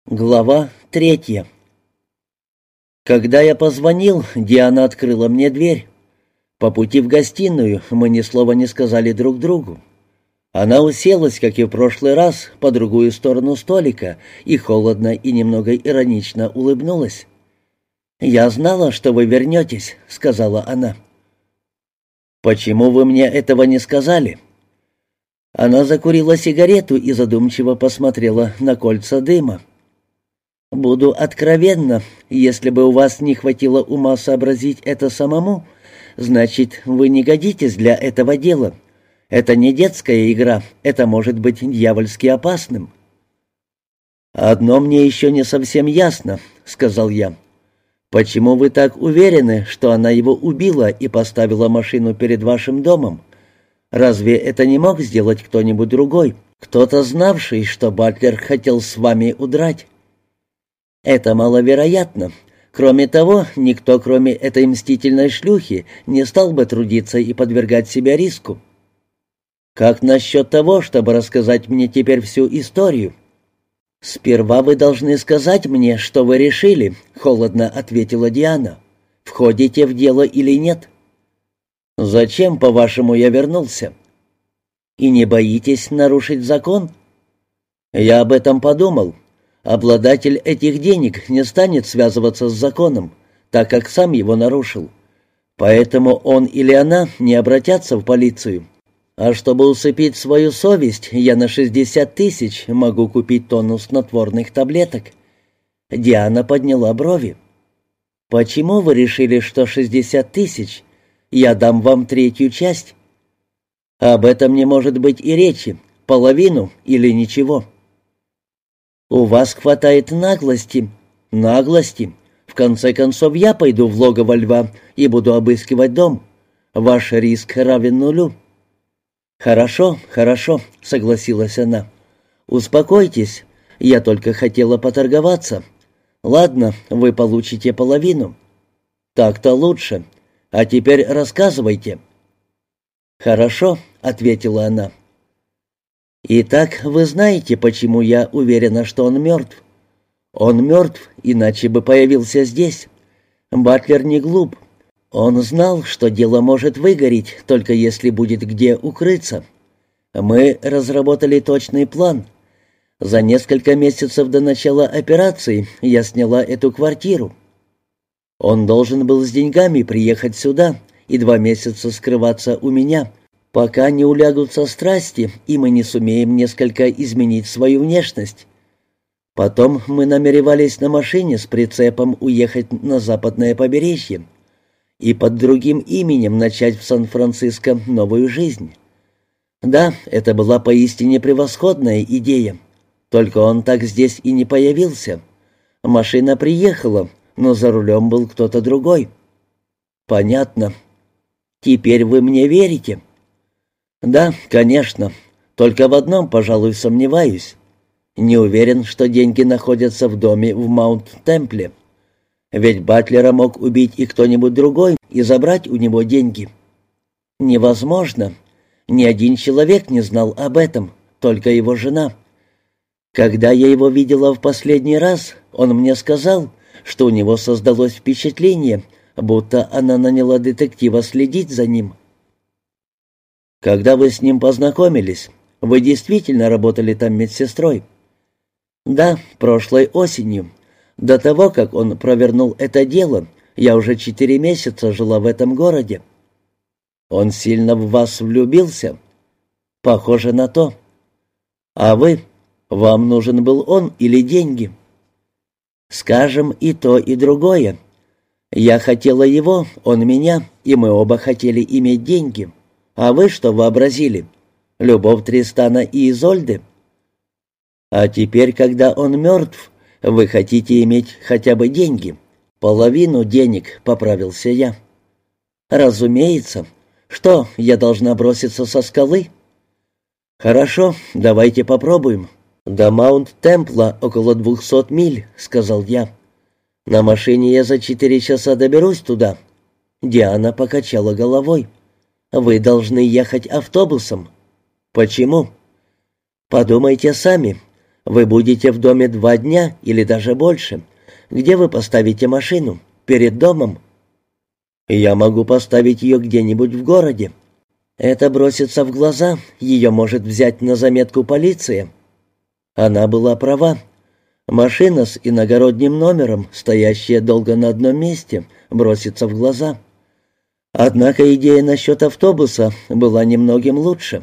Глава 3. Когда я позвонил, Диана открыла мне дверь. По пути в гостиную мы ни слова не сказали друг другу. Она уселась, как и в прошлый раз, по другую сторону столика и холодно и немного иронично улыбнулась. «Я знала, что вы вернетесь», — сказала она. «Почему вы мне этого не сказали?» Она закурила сигарету и задумчиво посмотрела на кольца дыма. «Буду откровенна, если бы у вас не хватило ума сообразить это самому, значит, вы не годитесь для этого дела. Это не детская игра, это может быть дьявольски опасным». «Одно мне еще не совсем ясно», — сказал я. «Почему вы так уверены, что она его убила и поставила машину перед вашим домом? Разве это не мог сделать кто-нибудь другой, кто-то знавший, что Батлер хотел с вами удрать?» «Это маловероятно. Кроме того, никто, кроме этой мстительной шлюхи, не стал бы трудиться и подвергать себя риску. Как насчет того, чтобы рассказать мне теперь всю историю?» «Сперва вы должны сказать мне, что вы решили», — холодно ответила Диана. «Входите в дело или нет?» «Зачем, по-вашему, я вернулся?» «И не боитесь нарушить закон?» «Я об этом подумал. Обладатель этих денег не станет связываться с законом, так как сам его нарушил. Поэтому он или она не обратятся в полицию. А чтобы усыпить свою совесть, я на 60 тысяч могу купить тонну снотворных таблеток». Диана подняла брови. «Почему вы решили, что 60 тысяч? Я дам вам третью часть». «Об этом не может быть и речи. Половину или ничего». «У вас хватает наглости». «Наглости? В конце концов, я пойду в логово льва и буду обыскивать дом. Ваш риск равен нулю». «Хорошо, хорошо», — согласилась она. «Успокойтесь, я только хотела поторговаться. Ладно, вы получите половину». «Так-то лучше. А теперь рассказывайте». «Хорошо», — ответила она. «Итак, вы знаете, почему я уверена, что он мертв? Он мертв, иначе бы появился здесь. Батлер не глуп. Он знал, что дело может выгореть, только если будет где укрыться. Мы разработали точный план. За несколько месяцев до начала операции я сняла эту квартиру. Он должен был с деньгами приехать сюда и 2 месяца скрываться у меня, пока не улягутся страсти, и мы не сумеем несколько изменить свою внешность. Потом мы намеревались на машине с прицепом уехать на западное побережье и под другим именем начать в Сан-Франциско новую жизнь. Да, это была поистине превосходная идея, только он так здесь и не появился. Машина приехала, но за рулем был кто-то другой». «Понятно. Теперь вы мне верите?» «Да, конечно. Только в одном, пожалуй, сомневаюсь. Не уверен, что деньги находятся в доме в Маунт-Темпле. Ведь Батлера мог убить и кто-нибудь другой и забрать у него деньги». «Невозможно. Ни один человек не знал об этом, только его жена. Когда я его видела в последний раз, он мне сказал, что у него создалось впечатление, будто она наняла детектива следить за ним». «Когда вы с ним познакомились, вы действительно работали там медсестрой?» «Да, прошлой осенью. До того, как он провернул это дело, я уже 4 месяца жила в этом городе». «Он сильно в вас влюбился?» «Похоже на то». «А вы? Вам нужен был он или деньги?» «Скажем, и то, и другое. Я хотела его, он меня, и мы оба хотели иметь деньги. А вы что вообразили? Любовь Тристана и Изольды? А теперь, когда он мертв, вы хотите иметь хотя бы деньги. Половину денег», — поправился я. «Разумеется. Что, я должна броситься со скалы?» «Хорошо, давайте попробуем. До Маунт-Темпла около 200 миль», — сказал я. «На машине я за 4 часа доберусь туда». Диана покачала головой. «Вы должны ехать автобусом». «Почему?» «Подумайте сами. Вы будете в доме 2 дня или даже больше. Где вы поставите машину? Перед домом? Я могу поставить ее где-нибудь в городе. Это бросится в глаза, ее может взять на заметку полиция. Она была права. Машина с иногородним номером, стоящая долго на одном месте, бросится в глаза. Однако идея насчет автобуса была немногим лучше.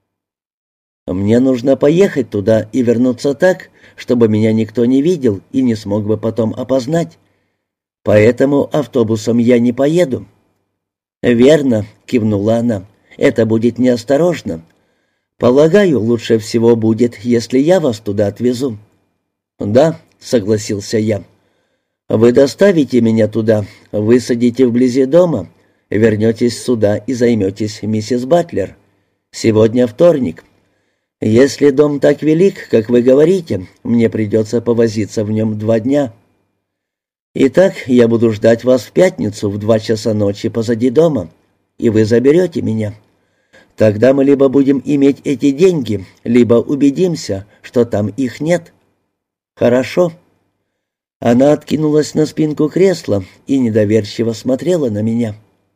Мне нужно поехать туда и вернуться так, чтобы меня никто не видел и не смог бы потом опознать. Поэтому автобусом я не поеду». «Верно», — кивнула она, — «это будет неосторожно. Полагаю, лучше всего будет, если я вас туда отвезу». «Да», — согласился я. «Вы доставите меня туда, высадите вблизи дома, вернетесь сюда и займетесь миссис Батлер. Сегодня вторник. Если дом так велик, как вы говорите, мне придется повозиться в нем 2 дня. Итак, я буду ждать вас в пятницу в 2 часа ночи позади дома, и вы заберете меня. Тогда мы либо будем иметь эти деньги, либо убедимся, что там их нет». «Хорошо». Она откинулась на спинку кресла и недоверчиво смотрела на меня.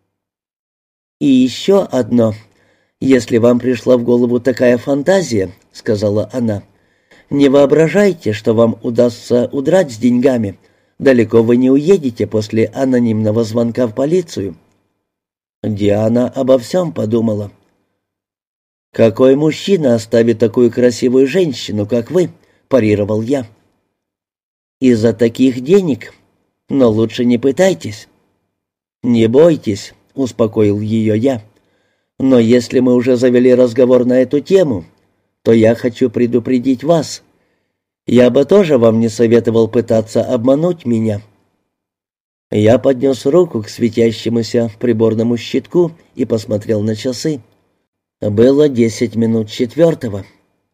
«И еще одно. Если вам пришла в голову такая фантазия, — сказала она, — не воображайте, что вам удастся удрать с деньгами. Далеко вы не уедете после анонимного звонка в полицию». Диана обо всем подумала. «Какой мужчина оставит такую красивую женщину, как вы?» — парировал я. «Из-за таких денег? Но лучше не пытайтесь». «Не бойтесь», — успокоил ее я. «Но если мы уже завели разговор на эту тему, то я хочу предупредить вас. Я бы тоже вам не советовал пытаться обмануть меня». Я поднес руку к светящемуся приборному щитку и посмотрел на часы. Было 10 минут 4.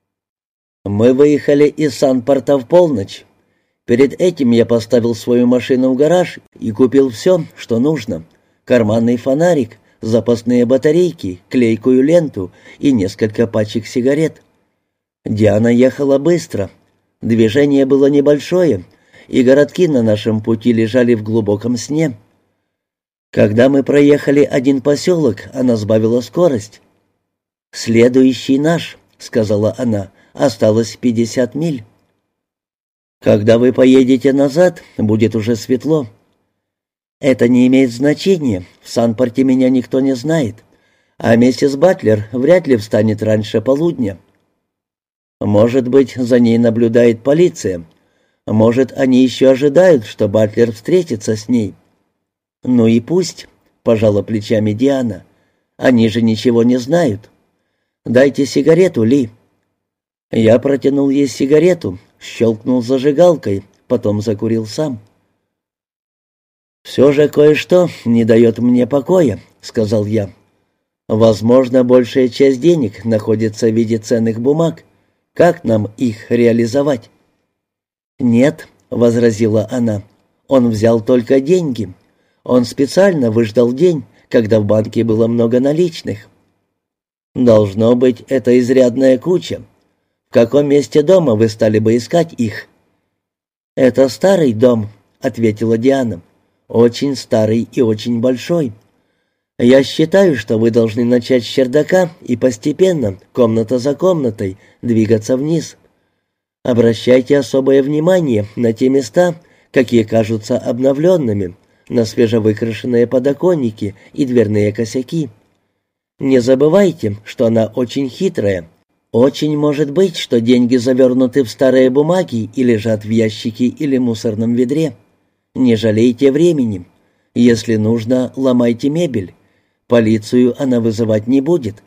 Мы выехали из Санпорта в полночь. Перед этим я поставил свою машину в гараж и купил все, что нужно. Карманный фонарик, запасные батарейки, клейкую ленту и несколько пачек сигарет. Диана ехала быстро. Движение было небольшое, и городки на нашем пути лежали в глубоком сне. Когда мы проехали один поселок, она сбавила скорость. «Следующий наш», — сказала она, — «осталось 50 миль». «Когда вы поедете назад, будет уже светло». «Это не имеет значения. В Санпорте меня никто не знает. А миссис Батлер вряд ли встанет раньше полудня». «Может быть, за ней наблюдает полиция. Может, они еще ожидают, что Батлер встретится с ней». «Ну и пусть», — пожала плечами Диана. «Они же ничего не знают. Дайте сигарету, Ли». Я протянул ей сигарету, щелкнул зажигалкой, потом закурил сам. «Все же кое-что не дает мне покоя», — сказал я. «Возможно, большая часть денег находится в виде ценных бумаг. Как нам их реализовать?» «Нет», — возразила она, — «он взял только деньги. Он специально выждал день, когда в банке было много наличных». «Должно быть, это изрядная куча. В каком месте дома вы стали бы искать их?» «Это старый дом», — ответила Диана. «Очень старый и очень большой. Я считаю, что вы должны начать с чердака и постепенно, комната за комнатой, двигаться вниз. Обращайте особое внимание на те места, какие кажутся обновленными, на свежевыкрашенные подоконники и дверные косяки. Не забывайте, что она очень хитрая. Очень может быть, что деньги завернуты в старые бумаги и лежат в ящике или мусорном ведре. Не жалейте времени. Если нужно, ломайте мебель. Полицию она вызывать не будет.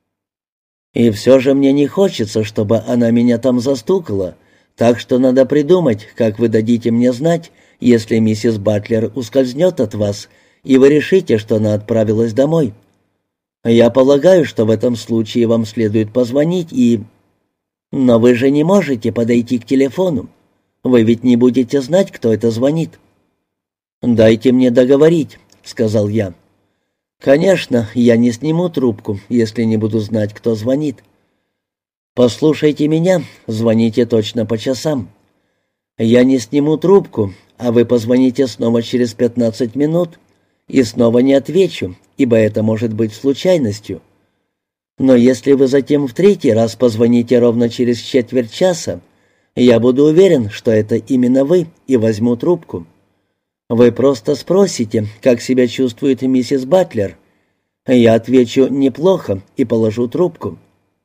И все же мне не хочется, чтобы она меня там застукала, так что надо придумать, как вы дадите мне знать, если миссис Батлер ускользнет от вас, и вы решите, что она отправилась домой. Я полагаю, что в этом случае вам следует позвонить и... Но вы же не можете подойти к телефону. Вы ведь не будете знать, кто это звонит». «Дайте мне договорить», — сказал я. «Конечно, я не сниму трубку, если не буду знать, кто звонит. Послушайте меня, звоните точно по часам. Я не сниму трубку, а вы позвоните снова через 15 минут, и снова не отвечу, ибо это может быть случайностью. Но если вы затем в третий раз позвоните ровно через четверть часа, я буду уверен, что это именно вы, и возьму трубку. Вы просто спросите, как себя чувствует миссис Батлер. Я отвечу «неплохо» и положу трубку.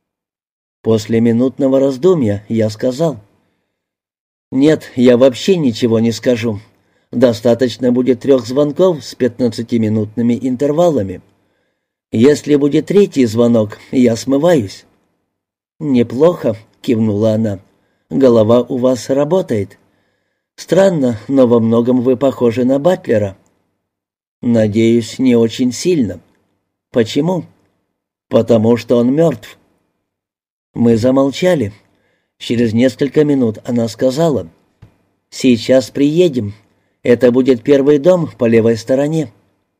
После минутного раздумья я сказал: «Нет, я вообще ничего не скажу. Достаточно будет 3 звонков с 15-минутными интервалами. Если будет третий звонок, я смываюсь». «Неплохо», — кивнула она. «Голова у вас работает. Странно, но во многом вы похожи на Батлера». «Надеюсь, не очень сильно». «Почему?» «Потому что он мертв». Мы замолчали. Через несколько минут она сказала: «Сейчас приедем. Это будет первый дом по левой стороне».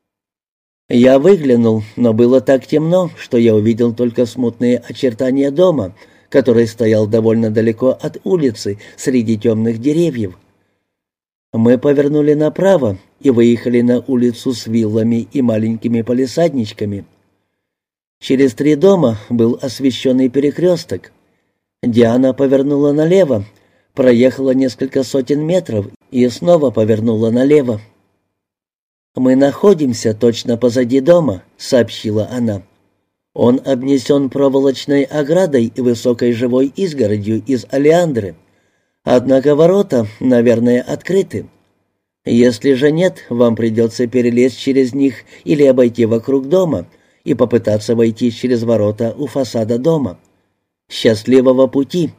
Я выглянул, но было так темно, что я увидел только смутные очертания дома, который стоял довольно далеко от улицы, среди темных деревьев. Мы повернули направо и выехали на улицу с виллами и маленькими палисадничками. Через 3 дома был освещенный перекресток. Диана повернула налево, проехала несколько сотен метров и снова повернула налево. «Мы находимся точно позади дома», — сообщила она. «Он обнесен проволочной оградой и высокой живой изгородью из олеандры. Однако ворота, наверное, открыты. Если же нет, вам придется перелезть через них или обойти вокруг дома и попытаться войти через ворота у фасада дома. Счастливого пути!»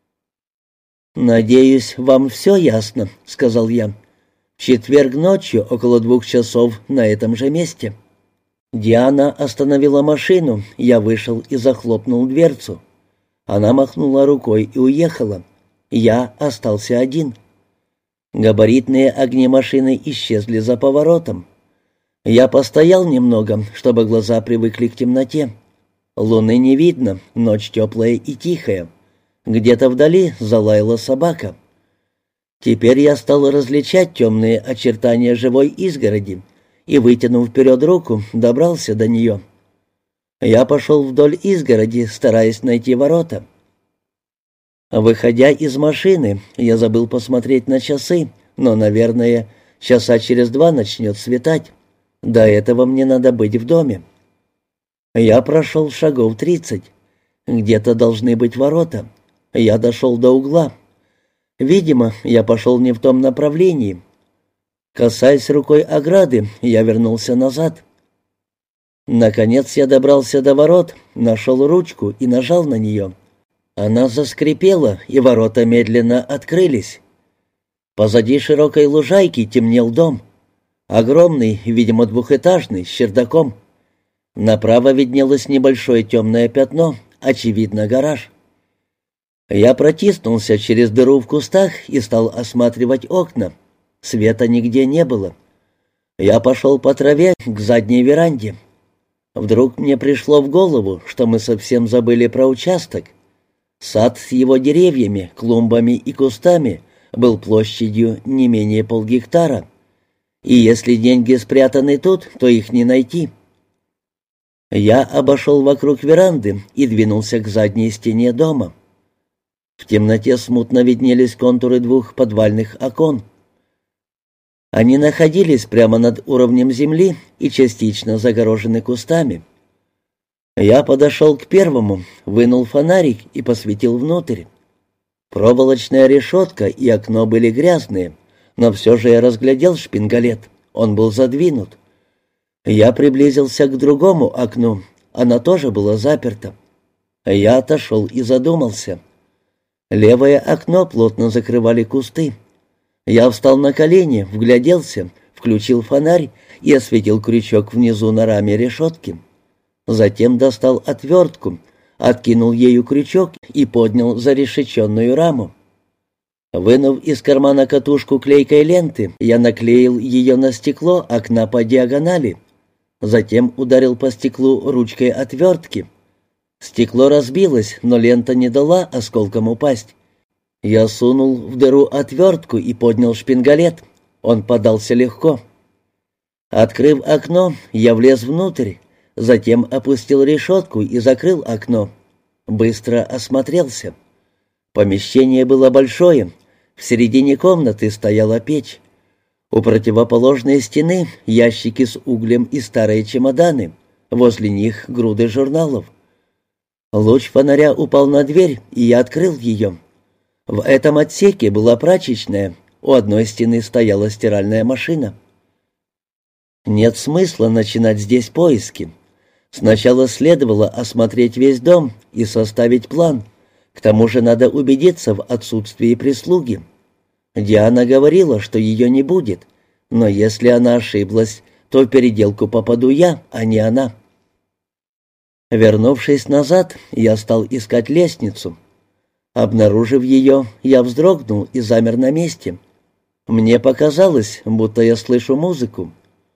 «Надеюсь, вам все ясно», — сказал я. «В четверг ночью около 2 часов на этом же месте». Диана остановила машину, я вышел и захлопнул дверцу. Она махнула рукой и уехала. Я остался один. Габаритные огни машины исчезли за поворотом. Я постоял немного, чтобы глаза привыкли к темноте. Луны не видно, ночь теплая и тихая. Где-то вдали залаяла собака. Теперь я стал различать темные очертания живой изгороди и, вытянув вперед руку, добрался до нее. Я пошел вдоль изгороди, стараясь найти ворота. Выходя из машины, я забыл посмотреть на часы, но, наверное, часа через 2 начнет светать. До этого мне надо быть в доме. Я прошел шагов 30. Где-то должны быть ворота. Я дошел до угла. Видимо, я пошел не в том направлении. Касаясь рукой ограды, я вернулся назад. Наконец я добрался до ворот, нашел ручку и нажал на нее. Она заскрипела, и ворота медленно открылись. Позади широкой лужайки темнел дом. Огромный, видимо, 2-этажный, с чердаком. Направо виднелось небольшое темное пятно, очевидно, гараж. Я протиснулся через дыру в кустах и стал осматривать окна. Света нигде не было. Я пошел по траве к задней веранде. Вдруг мне пришло в голову, что мы совсем забыли про участок. Сад с его деревьями, клумбами и кустами был площадью не менее полгектара. И если деньги спрятаны тут, то их не найти. Я обошел вокруг веранды и двинулся к задней стене дома. В темноте смутно виднелись контуры 2 подвальных окон. Они находились прямо над уровнем земли и частично загорожены кустами. Я подошел к первому, вынул фонарик и посветил внутрь. Проволочная решетка и окно были грязные, но все же я разглядел шпингалет. Он был задвинут. Я приблизился к другому окну. Оно тоже было заперто. Я отошел и задумался. Левое окно плотно закрывали кусты. Я встал на колени, вгляделся, включил фонарь и осветил крючок внизу на раме решетки. Затем достал отвертку, откинул ею крючок и поднял зарешеченную раму. Вынув из кармана катушку клейкой ленты, я наклеил ее на стекло окна по диагонали. Затем ударил по стеклу ручкой отвертки. Стекло разбилось, но лента не дала осколкам упасть. Я сунул в дыру отвертку и поднял шпингалет. Он подался легко. Открыв окно, я влез внутрь, затем опустил решетку и закрыл окно. Быстро осмотрелся. Помещение было большое. В середине комнаты стояла печь. У противоположной стены ящики с углем и старые чемоданы. Возле них груды журналов. Луч фонаря упал на дверь, и я открыл ее. В этом отсеке была прачечная. У одной стены стояла стиральная машина. Нет смысла начинать здесь поиски. Сначала следовало осмотреть весь дом и составить план. К тому же надо убедиться в отсутствии прислуги. Диана говорила, что ее не будет, но если она ошиблась, то в переделку попаду я, а не она. Вернувшись назад, я стал искать лестницу. Обнаружив ее, я вздрогнул и замер на месте. Мне показалось, будто я слышу музыку.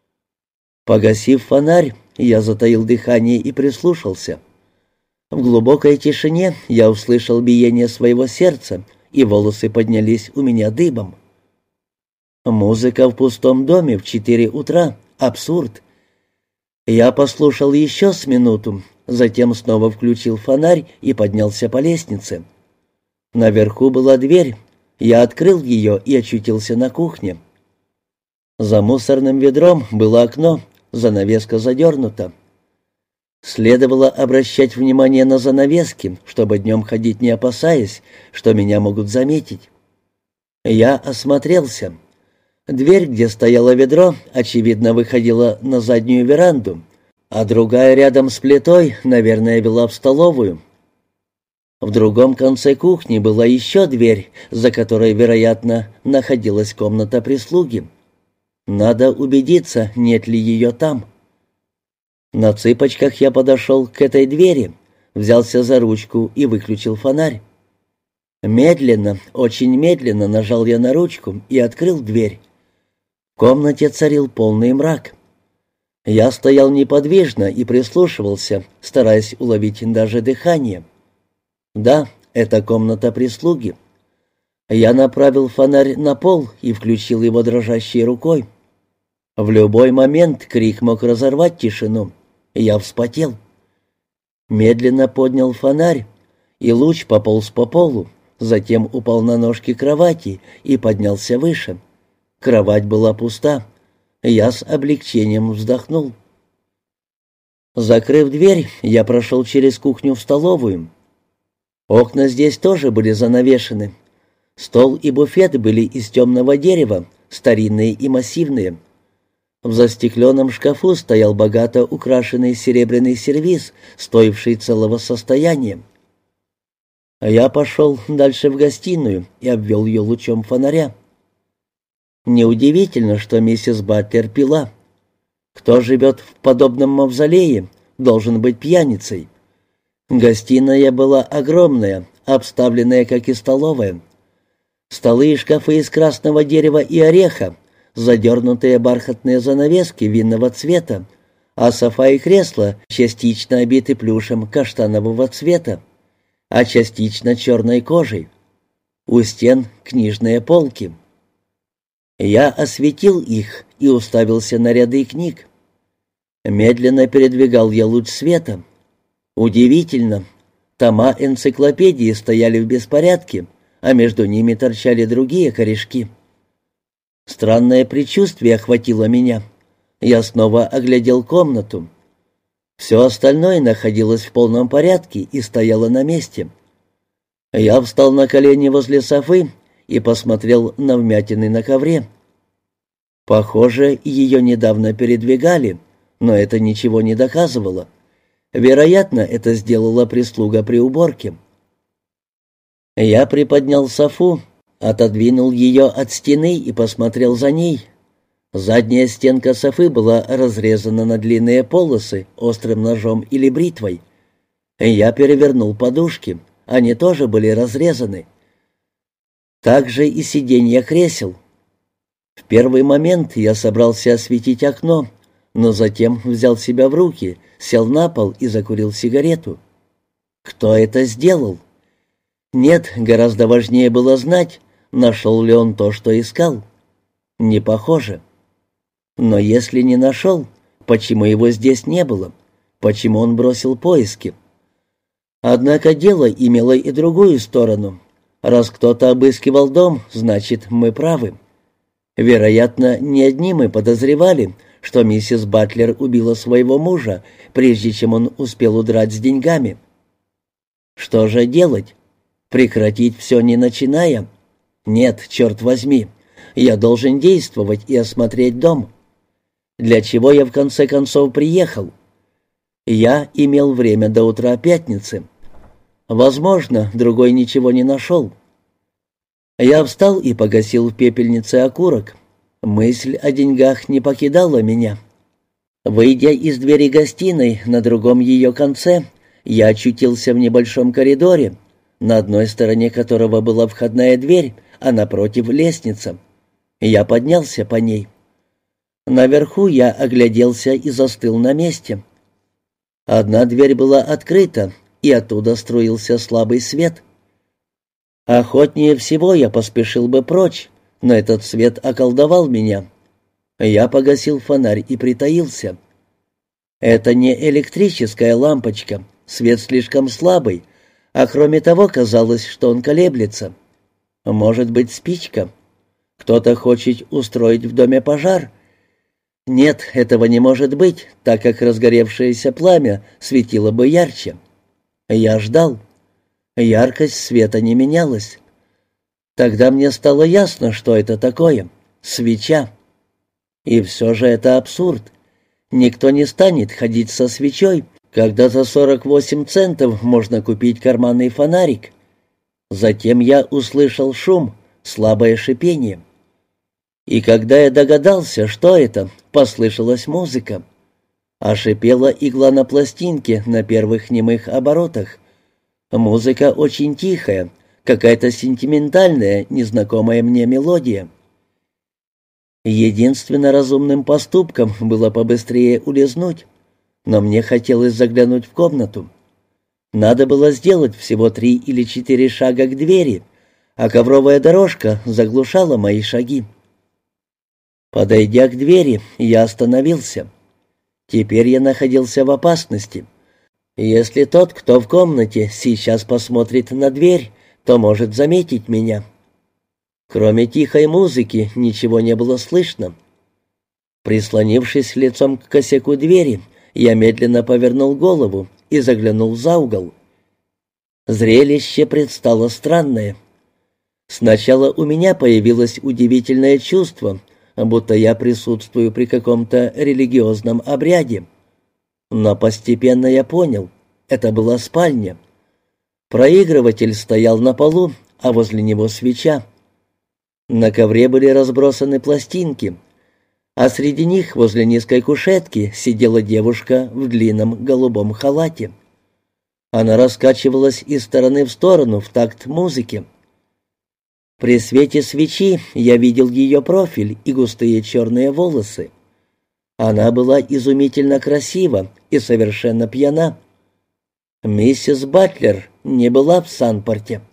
Погасив фонарь, я затаил дыхание и прислушался. В глубокой тишине я услышал биение своего сердца, и волосы поднялись у меня дыбом. Музыка в пустом доме в 4 утра. Абсурд. Я послушал еще с минуту, затем снова включил фонарь и поднялся по лестнице. Наверху была дверь. Я открыл ее и очутился на кухне. За мусорным ведром было окно, занавеска задернута. Следовало обращать внимание на занавески, чтобы днем ходить не опасаясь, что меня могут заметить. Я осмотрелся. Дверь, где стояло ведро, очевидно, выходила на заднюю веранду, а другая рядом с плитой, наверное, вела в столовую. В другом конце кухни была еще дверь, за которой, вероятно, находилась комната прислуги. Надо убедиться, нет ли ее там. На цыпочках я подошел к этой двери, взялся за ручку и выключил фонарь. Медленно, очень медленно нажал я на ручку и открыл дверь. В комнате царил полный мрак. Я стоял неподвижно и прислушивался, стараясь уловить даже дыхание. Да, это комната прислуги. Я направил фонарь на пол и включил его дрожащей рукой. В любой момент крик мог разорвать тишину. Я вспотел. Медленно поднял фонарь, и луч пополз по полу, затем упал на ножки кровати и поднялся выше. Кровать была пуста. Я с облегчением вздохнул. Закрыв дверь, я прошел через кухню в столовую. Окна здесь тоже были занавешены. Стол и буфет были из темного дерева, старинные и массивные. В застекленном шкафу стоял богато украшенный серебряный сервиз, стоивший целого состояния. Я пошел дальше в гостиную и обвел ее лучом фонаря. Неудивительно, что миссис Батлер пила. Кто живет в подобном мавзолее, должен быть пьяницей. Гостиная была огромная, обставленная, как и столовая. Столы и шкафы из красного дерева и ореха, задернутые бархатные занавески винного цвета, а софа и кресла частично обиты плюшем каштанового цвета, а частично черной кожей. У стен книжные полки. Я осветил их и уставился на ряды книг. Медленно передвигал я луч света. Удивительно, тома энциклопедии стояли в беспорядке, а между ними торчали другие корешки. Странное предчувствие охватило меня. Я снова оглядел комнату. Все остальное находилось в полном порядке и стояло на месте. Я встал на колени возле софы и посмотрел на вмятины на ковре. Похоже, ее недавно передвигали, но это ничего не доказывало. Вероятно, это сделала прислуга при уборке. Я приподнял софу, отодвинул ее от стены и посмотрел за ней. Задняя стенка софы была разрезана на длинные полосы острым ножом или бритвой. Я перевернул подушки, они тоже были разрезаны. Также и сиденья кресел. В первый момент я собрался осветить окно, но затем взял себя в руки, сел на пол и закурил сигарету. Кто это сделал? Нет, гораздо важнее было знать, нашел ли он то, что искал. Не похоже. Но если не нашел, почему его здесь не было? Почему он бросил поиски? Однако дело имело и другую сторону. Раз кто-то обыскивал дом, значит, мы правы. Вероятно, не одни мы подозревали, что миссис Батлер убила своего мужа, прежде чем он успел удрать с деньгами. Что же делать? Прекратить все, не начиная? Нет, черт возьми, я должен действовать и осмотреть дом. Для чего я в конце концов приехал? Я имел время до утра пятницы. Возможно, другой ничего не нашел. Я встал и погасил в пепельнице окурок. Мысль о деньгах не покидала меня. Выйдя из двери гостиной на другом ее конце, я очутился в небольшом коридоре, на одной стороне которого была входная дверь, а напротив — лестница. Я поднялся по ней. Наверху я огляделся и застыл на месте. Одна дверь была открыта, и оттуда струился слабый свет. Охотнее всего я поспешил бы прочь, но этот свет околдовал меня. Я погасил фонарь и притаился. Это не электрическая лампочка, свет слишком слабый, а кроме того казалось, что он колеблется. Может быть, спичка? Кто-то хочет устроить в доме пожар? Нет, этого не может быть, так как разгоревшееся пламя светило бы ярче. Я ждал. Яркость света не менялась. Тогда мне стало ясно, что это такое. Свеча. И все же это абсурд. Никто не станет ходить со свечой, когда за 48 центов можно купить карманный фонарик. Затем я услышал шум, слабое шипение. И когда я догадался, что это, послышалась музыка. А шипела игла на пластинке на первых немых оборотах. Музыка очень тихая, какая-то сентиментальная, незнакомая мне мелодия. Единственно разумным поступком было побыстрее улизнуть, но мне хотелось заглянуть в комнату. Надо было сделать всего 3 или 4 шага к двери, а ковровая дорожка заглушала мои шаги. Подойдя к двери, я остановился. Теперь я находился в опасности. Если тот, кто в комнате, сейчас посмотрит на дверь, то может заметить меня. Кроме тихой музыки ничего не было слышно. Прислонившись лицом к косяку двери, я медленно повернул голову и заглянул за угол. Зрелище предстало странное. Сначала у меня появилось удивительное чувство, будто я присутствую при каком-то религиозном обряде. Но постепенно я понял, это была спальня. Проигрыватель стоял на полу, а возле него свеча. На ковре были разбросаны пластинки, а среди них возле низкой кушетки сидела девушка в длинном голубом халате. Она раскачивалась из стороны в сторону в такт музыки. При свете свечи я видел ее профиль и густые черные волосы. Она была изумительно красива и совершенно пьяна. Миссис Батлер не была в Санпорте.